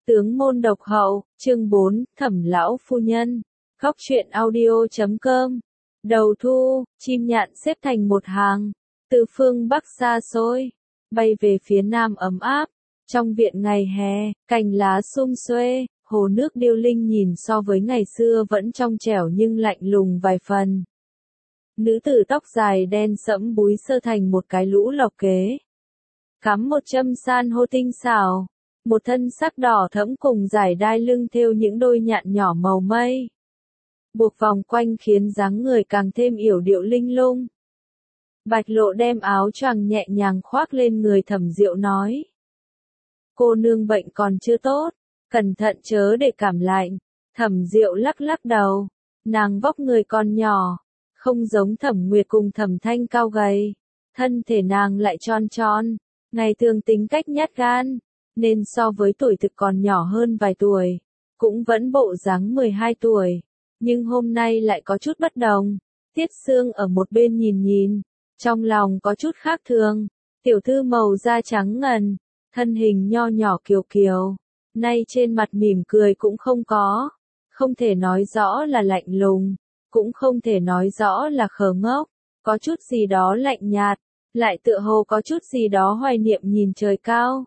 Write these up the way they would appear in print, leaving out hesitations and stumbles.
Tướng môn độc hậu, chương 4, Thẩm lão phu nhân. Góc truyện audio.com. Đầu thu, chim nhạn xếp thành một hàng, từ phương bắc xa xôi, bay về phía nam ấm áp. Trong viện ngày hè, cành lá sum xuê, hồ nước điêu linh nhìn so với ngày xưa vẫn trong trẻo nhưng lạnh lùng vài phần. Nữ tử tóc dài đen sẫm búi sơ thành một cái lũ lộc kế. Cắm một châm san hô tinh xảo, một thân sắc đỏ thẫm cùng dải đai lưng thêu những đôi nhạn nhỏ màu mây. Buộc vòng quanh khiến dáng người càng thêm yểu điệu linh lung. Bạch Lộ đem áo choàng nhẹ nhàng khoác lên người Thẩm Diệu nói. Cô nương bệnh còn chưa tốt, cẩn thận chớ để cảm lạnh. Thẩm Diệu lắc lắc đầu, nàng vóc người còn nhỏ, không giống Thẩm Nguyệt cùng Thẩm Thanh cao gầy, thân thể nàng lại tròn tròn, ngày thường tính cách nhát gan, nên so với tuổi thực còn nhỏ hơn vài tuổi, cũng vẫn bộ dáng 12 tuổi, nhưng hôm nay lại có chút bất đồng. Tiết Sương ở một bên nhìn nhìn, trong lòng có chút khác thường. Tiểu thư màu da trắng ngần, thân hình nho nhỏ kiều kiều, nay trên mặt mỉm cười cũng không có, không thể nói rõ là lạnh lùng, cũng không thể nói rõ là khờ ngốc, có chút gì đó lạnh nhạt, lại tựa hồ có chút gì đó hoài niệm nhìn trời cao.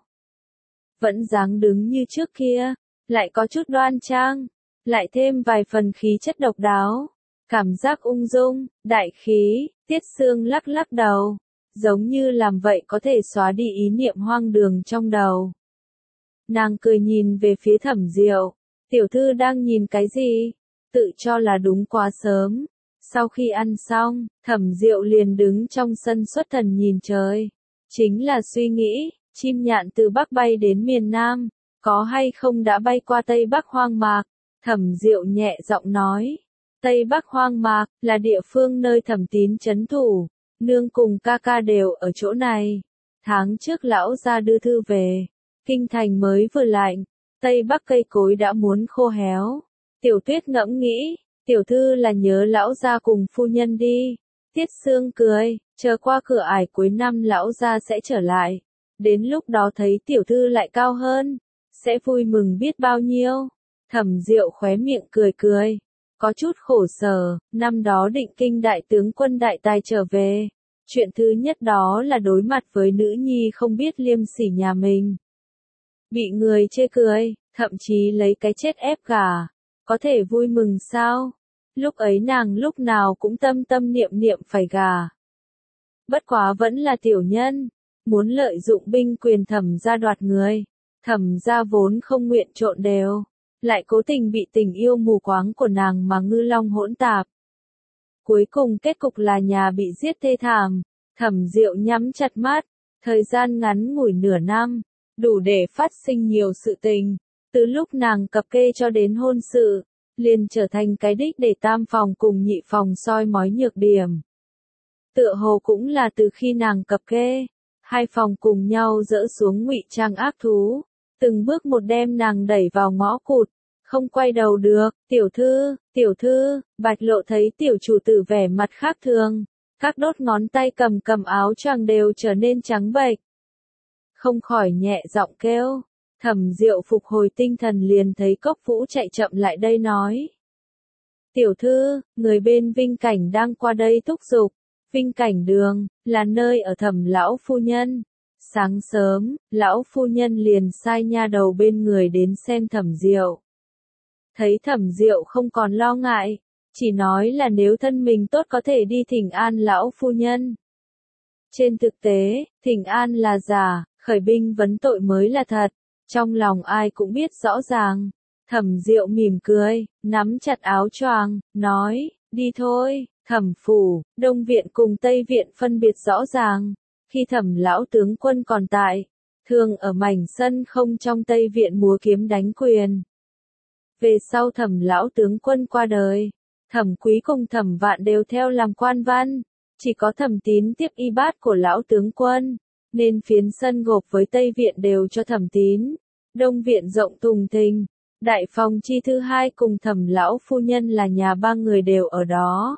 Vẫn dáng đứng như trước kia, lại có chút đoan trang, lại thêm vài phần khí chất độc đáo, cảm giác ung dung, đại khí. Tiết Sương lắc lắc đầu, giống như làm vậy có thể xóa đi ý niệm hoang đường trong đầu. Nàng cười nhìn về phía Thẩm Diệu, tiểu thư đang nhìn cái gì? Tự cho là đúng quá sớm. Sau khi ăn xong, Thẩm Diệu liền đứng trong sân xuất thần nhìn trời. Chính là suy nghĩ, chim nhạn từ Bắc bay đến miền Nam, có hay không đã bay qua Tây Bắc hoang mạc? Thẩm Diệu nhẹ giọng nói. Tây Bắc hoang mạc là địa phương nơi Thẩm Tín trấn thủ, nương cùng ca ca đều ở chỗ này. Tháng trước lão gia đưa thư về, kinh thành mới vừa lạnh, Tây Bắc cây cối đã muốn khô héo. Tiểu Tuyết ngẫm nghĩ, tiểu thư là nhớ lão gia cùng phu nhân đi. Tiết Sương cười, chờ qua cửa ải cuối năm lão gia sẽ trở lại. Đến lúc đó thấy tiểu thư lại cao hơn, sẽ vui mừng biết bao nhiêu. Thẩm Diệu khóe miệng cười cười, có chút khổ sở. Năm đó Định Kinh đại tướng quân đại tài trở về, chuyện thứ nhất đó là đối mặt với nữ nhi không biết liêm sỉ nhà mình, bị người chê cười, thậm chí lấy cái chết ép gả, có thể vui mừng sao? Lúc ấy nàng lúc nào cũng tâm tâm niệm niệm phải gả. Bất quá vẫn là tiểu nhân, muốn lợi dụng binh quyền Thẩm gia đoạt người. Thẩm gia vốn không nguyện trộn đều, lại cố tình bị tình yêu mù quáng của nàng mà ngư long hỗn tạp. Cuối cùng kết cục là nhà bị giết thê thảm. Thẩm Diệu nhắm chặt mắt, thời gian ngắn ngủi nửa năm, đủ để phát sinh nhiều sự tình. Từ lúc nàng cập kê cho đến hôn sự, liền trở thành cái đích để tam phòng cùng nhị phòng soi mói nhược điểm. Tựa hồ cũng là từ khi nàng cập kê, hai phòng cùng nhau dỡ xuống ngụy trang ác thú, từng bước một đem nàng đẩy vào ngõ cụt, không quay đầu được. Tiểu thư, Bạch Lộ thấy tiểu chủ tử vẻ mặt khác thường, các đốt ngón tay cầm áo choàng đều trở nên trắng bệch. Không khỏi nhẹ giọng kêu. Thẩm Diệu phục hồi tinh thần liền thấy Cốc Vũ chạy chậm lại đây nói. Tiểu thư, người bên Vinh Cảnh đang qua đây thúc giục. Vinh Cảnh đường, là nơi ở Thẩm lão phu nhân. Sáng sớm, lão phu nhân liền sai nha đầu bên người đến xem Thẩm Diệu. Thấy Thẩm Diệu không còn lo ngại, chỉ nói là nếu thân mình tốt có thể đi thỉnh an lão phu nhân. Trên thực tế, thỉnh an là giả, khởi binh vấn tội mới là thật, trong lòng ai cũng biết rõ ràng. Thẩm Diệu mỉm cười, nắm chặt áo choàng, nói, đi thôi. Thẩm phủ, Đông viện cùng Tây viện phân biệt rõ ràng. Khi Thẩm lão tướng quân còn tại, thường ở mảnh sân không trong Tây viện múa kiếm đánh quyền. Về sau Thẩm lão tướng quân qua đời, Thẩm Quý cùng Thẩm Vạn đều theo làm quan văn, chỉ có Thẩm Tín tiếp y bát của lão tướng quân, nên phiến sân gộp với Tây viện đều cho Thẩm Tín. Đông viện rộng thùng thình, đại phòng chi thứ hai cùng Thẩm lão phu nhân là nhà ba người đều ở đó.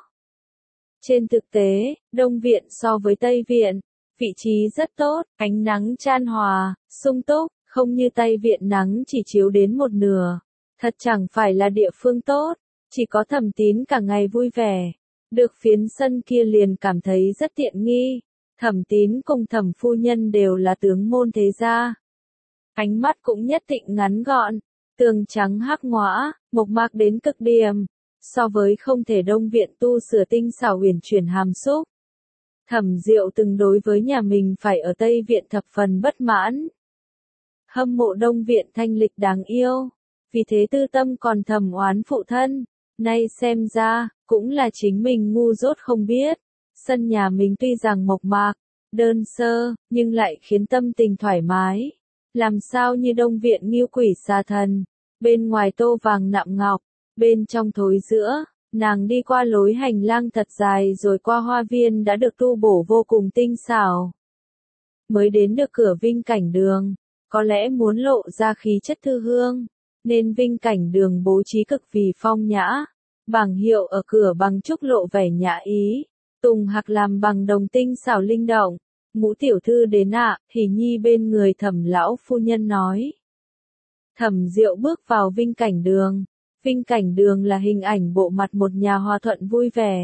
Trên thực tế, Đông viện so với Tây viện, vị trí rất tốt, ánh nắng chan hòa, sung túc, Không như Tây Viện nắng chỉ chiếu đến một nửa. Thật chẳng phải là địa phương tốt, chỉ có Thẩm Tín cả ngày vui vẻ. Được phiến sân kia liền cảm thấy rất tiện nghi. Thẩm Tín cùng Thẩm phu nhân đều là tướng môn thế gia. Ánh mắt cũng nhất định ngắn gọn, tường trắng hắc ngõa, mộc mạc đến cực điểm. So với không thể Đông Viện tu sửa tinh xảo huyền chuyển hàm xúc. Thẩm Diệu từng đối với nhà mình phải ở Tây Viện thập phần bất mãn. Hâm mộ Đông Viện thanh lịch đáng yêu, vì thế tư tâm còn thầm oán phụ thân. Nay xem ra, cũng là chính mình ngu dốt không biết. Sân nhà mình tuy rằng mộc mạc, đơn sơ, nhưng lại khiến tâm tình thoải mái. Làm sao như Đông Viện nghiêu quỷ xà thần, bên ngoài tô vàng nạm ngọc, bên trong thối giữa. Nàng đi qua lối hành lang thật dài rồi qua hoa viên đã được tu bổ vô cùng tinh xảo. Mới đến được cửa Vinh Cảnh Đường, có lẽ muốn lộ ra khí chất thư hương, nên Vinh Cảnh Đường bố trí cực vì phong nhã. Bảng hiệu ở cửa bằng trúc lộ vẻ nhã ý, tùng hạc làm bằng đồng tinh xảo linh động. Ngũ tiểu thư đến ạ, Hỉ Nhi bên người Thẩm lão phu nhân nói. Thẩm Diệu bước vào Vinh Cảnh Đường. Vinh Cảnh Đường là hình ảnh bộ mặt một nhà hòa thuận vui vẻ.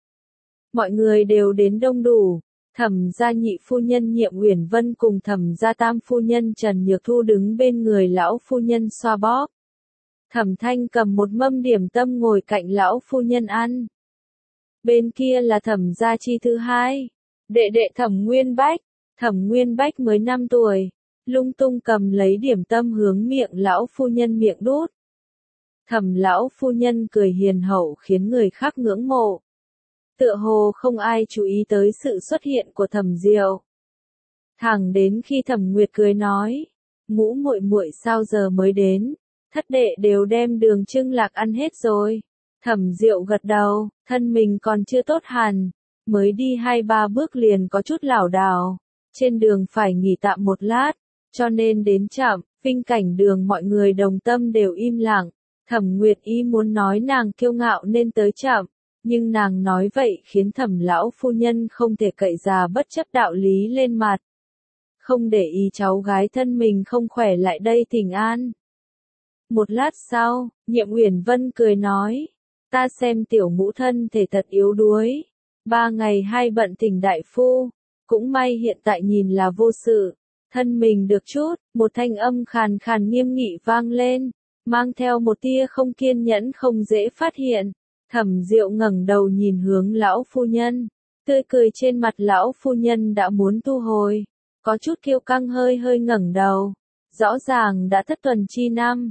Mọi người đều đến đông đủ. Thẩm gia nhị phu nhân Nhiệm Uyển Vân cùng Thẩm gia tam phu nhân Trần Nhược Thu đứng bên người lão phu nhân xoa bóp. Thẩm Thanh cầm một mâm điểm tâm ngồi cạnh lão phu nhân ăn. Bên kia là Thẩm gia chi thứ hai, đệ đệ Thẩm Nguyên Bách. Thẩm Nguyên Bách mới 5 tuổi, lung tung cầm lấy điểm tâm hướng miệng lão phu nhân miệng đút. Thẩm lão phu nhân cười hiền hậu khiến người khác ngưỡng mộ. Tựa hồ không ai chú ý tới sự xuất hiện của Thẩm Diệu. Thẳng đến khi Thẩm Nguyệt cười nói, Ngũ muội muội sao giờ mới đến, thất đệ đều đem đường trưng lạc ăn hết rồi. Thẩm Diệu gật đầu, thân mình còn chưa tốt hẳn, mới đi 2-3 bước liền có chút lảo đảo, trên đường phải nghỉ tạm một lát, cho nên đến chậm. Vinh Cảnh Đường mọi người đồng tâm đều im lặng. Thẩm Nguyệt ý muốn nói nàng kiêu ngạo nên tới chậm, nhưng nàng nói vậy khiến Thẩm lão phu nhân không thể cậy già bất chấp đạo lý lên mặt. Không để ý cháu gái thân mình không khỏe lại đây thỉnh an. Một lát sau, Nhiệm Uyển Vân cười nói, ta xem tiểu ngũ thân thể thật yếu đuối, 3 ngày 2 bận thỉnh đại phu, cũng may hiện tại nhìn là vô sự, thân mình được chút. Một thanh âm khàn khàn nghiêm nghị vang lên, mang theo một tia không kiên nhẫn không dễ phát hiện. Thẩm Diệu ngẩng đầu nhìn hướng lão phu nhân, tươi cười trên mặt lão phu nhân đã muốn thu hồi, có chút kiêu căng hơi hơi ngẩng đầu. Rõ ràng đã thất tuần chi năm,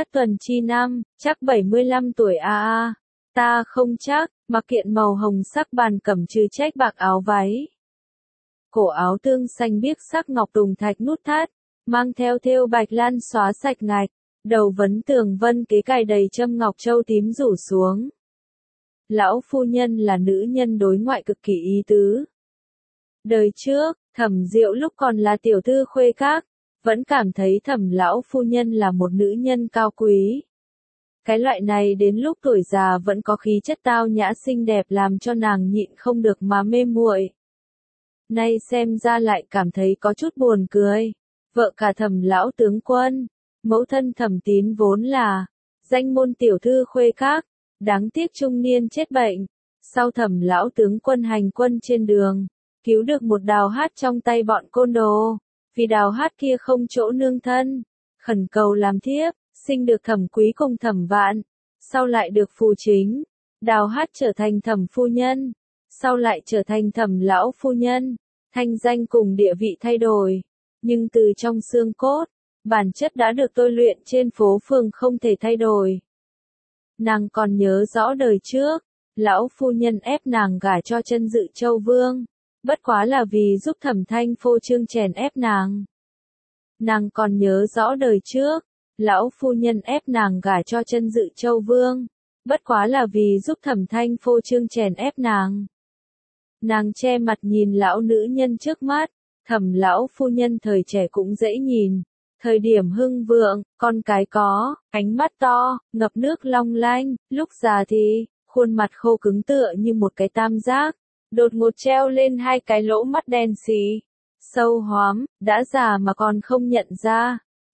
chắc 75 tuổi a. Ta không chắc, mặc kiện màu hồng sắc bàn cẩm trừ trách bạc áo váy. Cổ áo tương xanh biếc sắc ngọc tùng thạch nút thắt, mang theo thêu bạch lan xóa sạch ngạch, đầu vấn tường vân kế cài đầy châm ngọc châu tím rủ xuống. Lão phu nhân là nữ nhân đối ngoại cực kỳ ý tứ. Đời trước, Thẩm Diệu lúc còn là tiểu thư khuê các, vẫn cảm thấy Thẩm lão phu nhân là một nữ nhân cao quý. Cái loại này đến lúc tuổi già vẫn có khí chất tao nhã xinh đẹp làm cho nàng nhịn không được mà mê muội. Nay xem ra lại cảm thấy có chút buồn cười. Vợ cả Thẩm lão tướng quân, mẫu thân Thẩm Tín vốn là danh môn tiểu thư khuê các, đáng tiếc trung niên chết bệnh. Sau Thẩm lão tướng quân hành quân trên đường, cứu được một Đào Hát trong tay bọn côn đồ, vì Đào Hát kia không chỗ nương thân, khẩn cầu làm thiếp, sinh được Thẩm Quý cùng Thẩm Vạn, sau lại được phù chính. Đào Hát trở thành Thẩm phu nhân, sau lại trở thành Thẩm lão phu nhân, thanh danh cùng địa vị thay đổi, nhưng từ trong xương cốt, bản chất đã được tôi luyện trên phố phường không thể thay đổi. Nàng còn nhớ rõ đời trước, lão phu nhân ép nàng gả cho Chân Dự Châu Vương, bất quá là vì giúp Thẩm Thanh phô trương chèn ép nàng. Nàng còn nhớ rõ đời trước, lão phu nhân ép nàng gả cho Chân Dự Châu Vương, bất quá là vì giúp Thẩm Thanh phô trương chèn ép nàng. Nàng che mặt nhìn lão nữ nhân trước mắt, Thẩm lão phu nhân thời trẻ cũng dễ nhìn, thời điểm hưng vượng, con cái có, ánh mắt to, ngập nước long lanh, lúc già thì, khuôn mặt khô cứng tựa như một cái tam giác, đột ngột treo lên 2 cái lỗ mắt đen xì, sâu hoắm, đã già mà còn không nhận ra.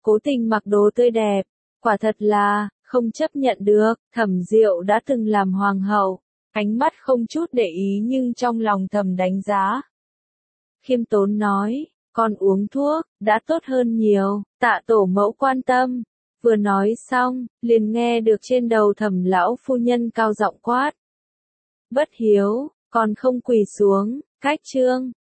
cố tình mặc đồ tươi đẹp. Quả thật là, không chấp nhận được, Thẩm Diệu đã từng làm hoàng hậu. Ánh mắt không chút để ý nhưng trong lòng thầm đánh giá. Khiêm tốn nói, con uống thuốc, đã tốt hơn nhiều, Tạ tổ mẫu quan tâm. Vừa nói xong, liền nghe được trên đầu Thẩm lão phu nhân cao giọng quát. Bất hiếu, còn không quỳ xuống, cách trương.